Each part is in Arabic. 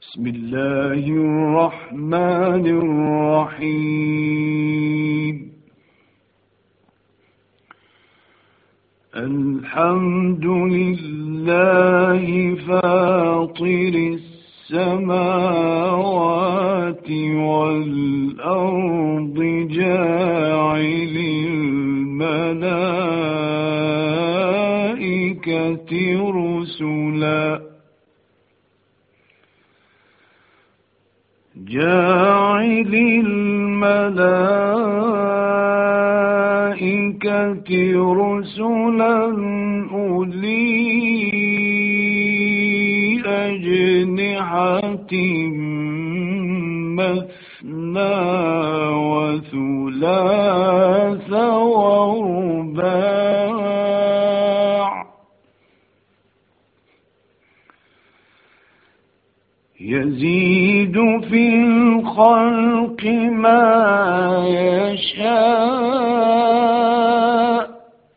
بسم الله الرحمن الرحيم. الحمد لله فاطر السماوات والأرض جاعل الملائكة رسلا أولي أجنحة مثنى وثلاث ورباع يزيد في الخلق ما يشاء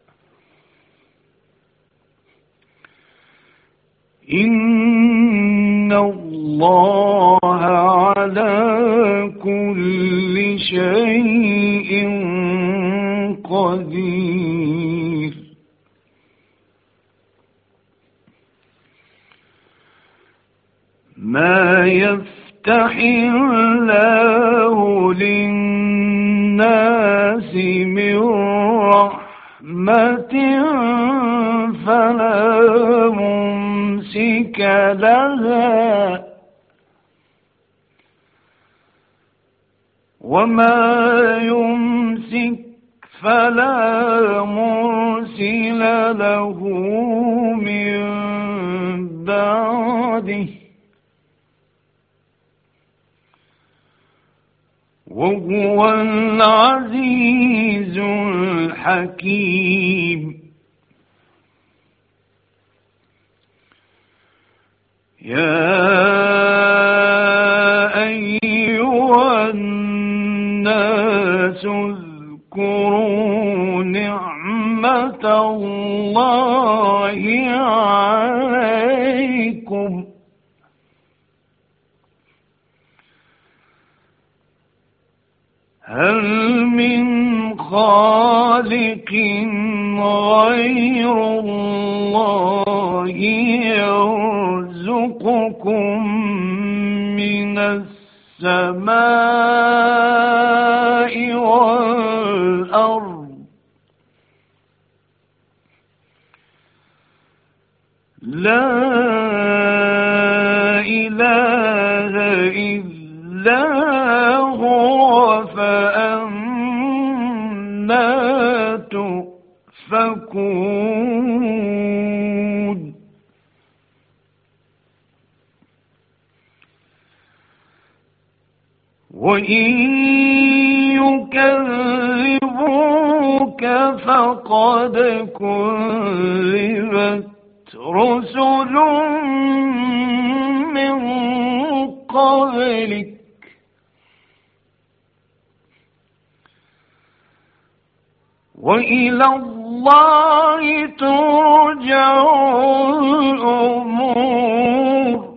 إن الله على كل شيء قدير. ما يفتح الله للناس من رحمة فلا ممسك لها وما يمسك فلا مرسل له من بعده وهو العزيز الحكيم. يا أيها الناس اذكروا نعمة الله عليكم هل من خالق غير الله يرزقكم من السماء والأرض لا إله إلا هو فأنى تؤفكون. وإن يكذبوك فقد كذبت رسل من قبلك وإلى الله ترجع الأمور.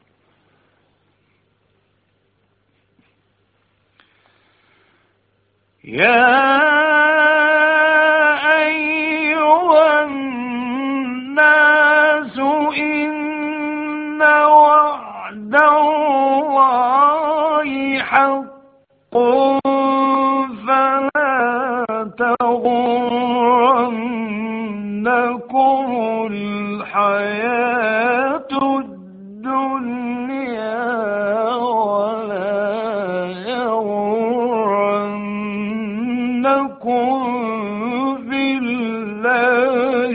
يا أيها الناس إن وعد الله حق فلا تغرنكم الحياة الدنيا ولا يغرنكم بالله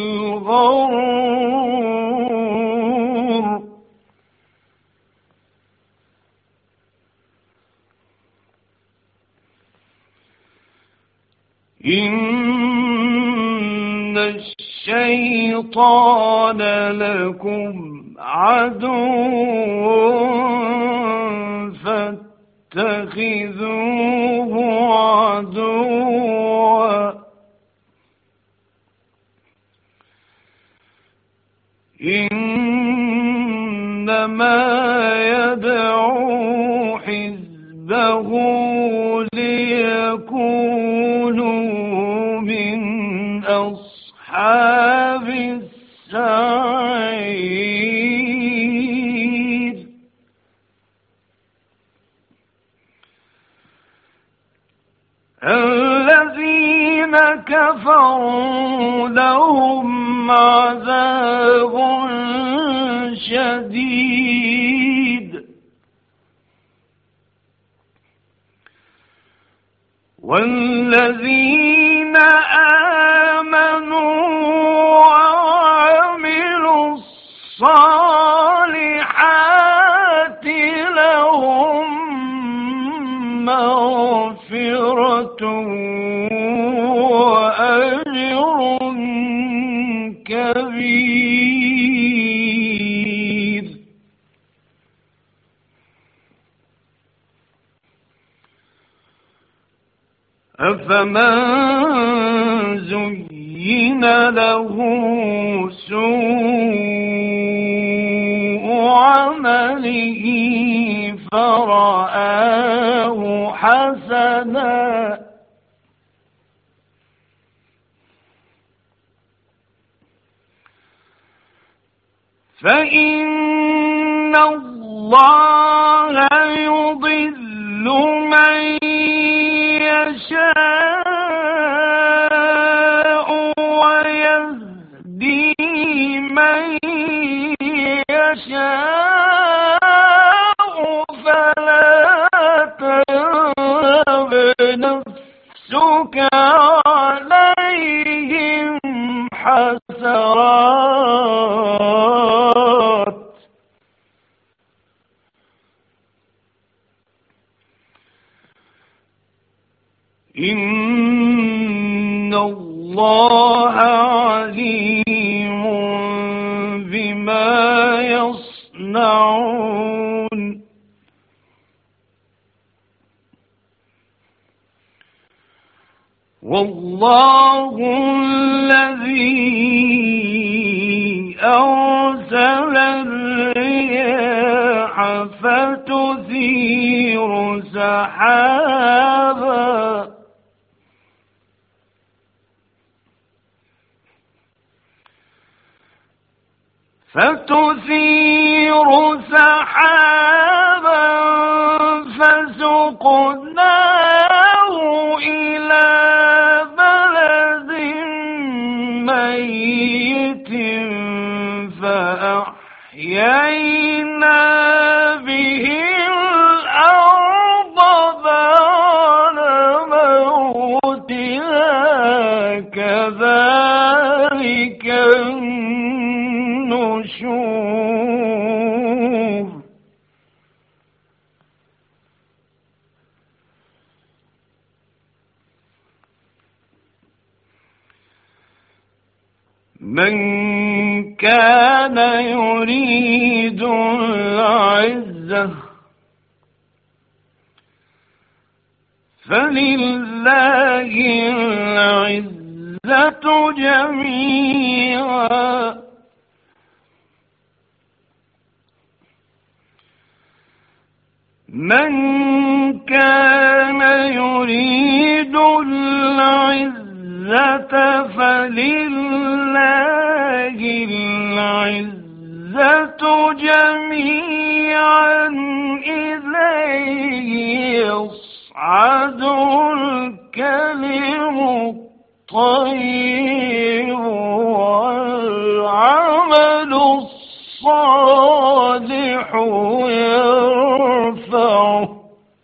الغرور. إن الشيطان لكم عدو فاتخذوه عدوا إن إنما يدعو حزبه ليكونوا من أصحاب السعير. الذين كفروا لهم عذاب شديد والذين آمنوا وعملوا الصالحات لهم مغفرة وأجر كبير. أفمن زين له سوء عمله فرآه حسنا فإن الله يضل من يشاء ويهدي من يشاء فلا تذهب نفسك عليهم حسرات إن الله عليم بما يصنعون. والله الذي أرسل الرياح فتثير سحابا فسقناه إلى بلد ميت فأحيينا به الأرض بعد موتها كذلك النشور. من كان يريد العزة فلله العزة جميعا من كان يريد العزة فلله العزة جميعا إليه يصعد الكلم الطيب والعمل الصالح يرفعه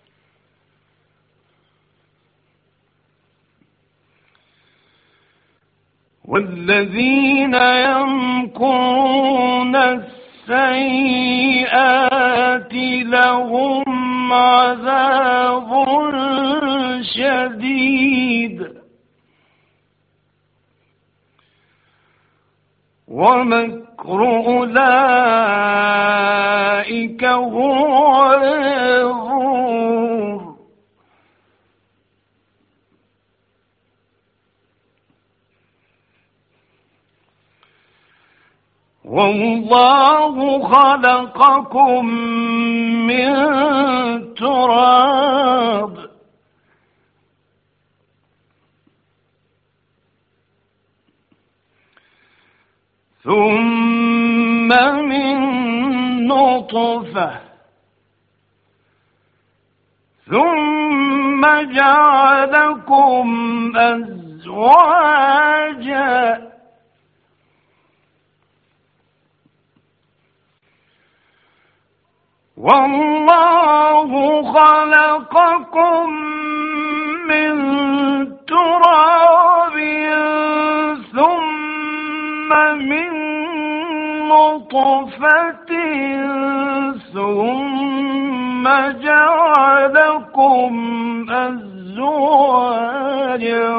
والذين يمكرون السيئات لهم عذاب شديد ومكر أولئك هو يبور. والله خلقكم من تراب ثم من نطفة ثم جعلكم أزواجا والله خلقكم من تراب ثم من نطفة ثم جعلكم أزواجا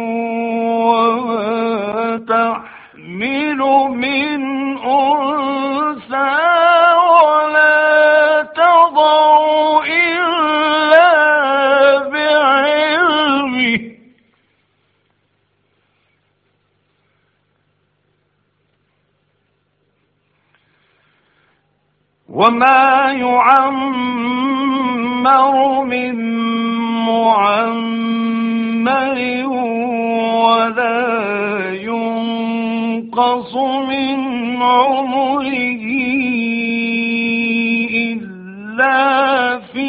وتحمل من أنثى ولا تضع إلا بعلمه وما يعمر من معمر ولا ينقص من عمره إلا في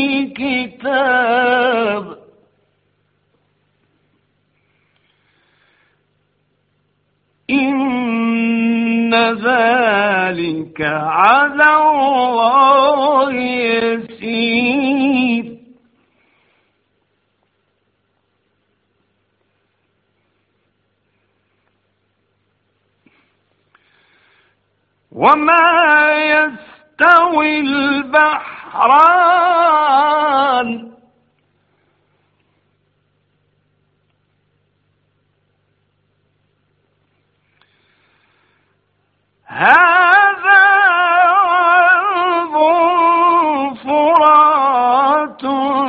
كتاب إن ذلك على الله يسير وما يستوي البحران هذا عذب فرات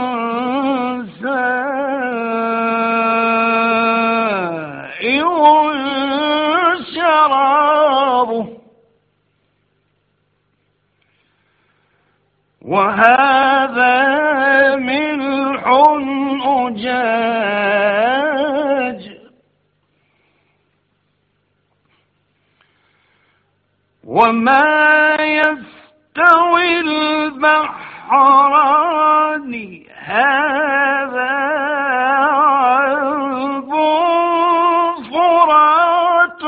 سائغ شرابه وهذا ملح أجاج وما يستوي البحران هذا عذب فرات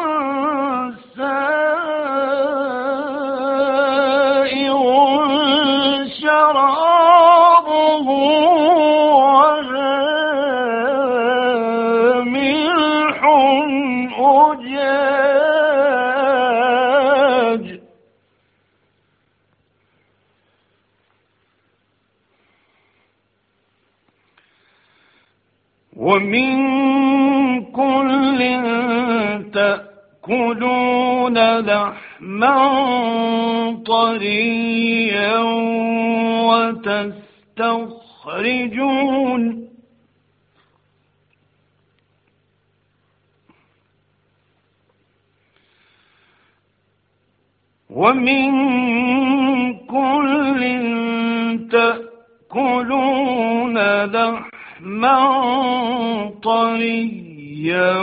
سائغ شرابه وهذا ملح أجاج ومن كل تأكلون لحما طريا ومن كل تأكلون لحما طريا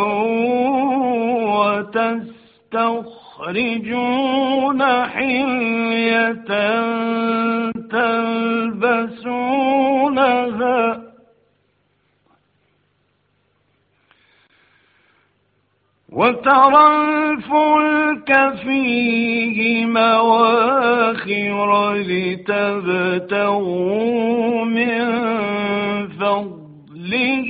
وتستخرجون حلية تلبسونها وترى الفلك فيه مواخر لتبتغوا من فضله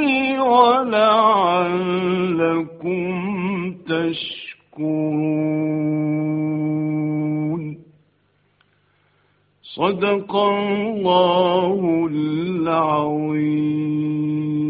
ولعلكم تشكرون. صدق الله العظيم.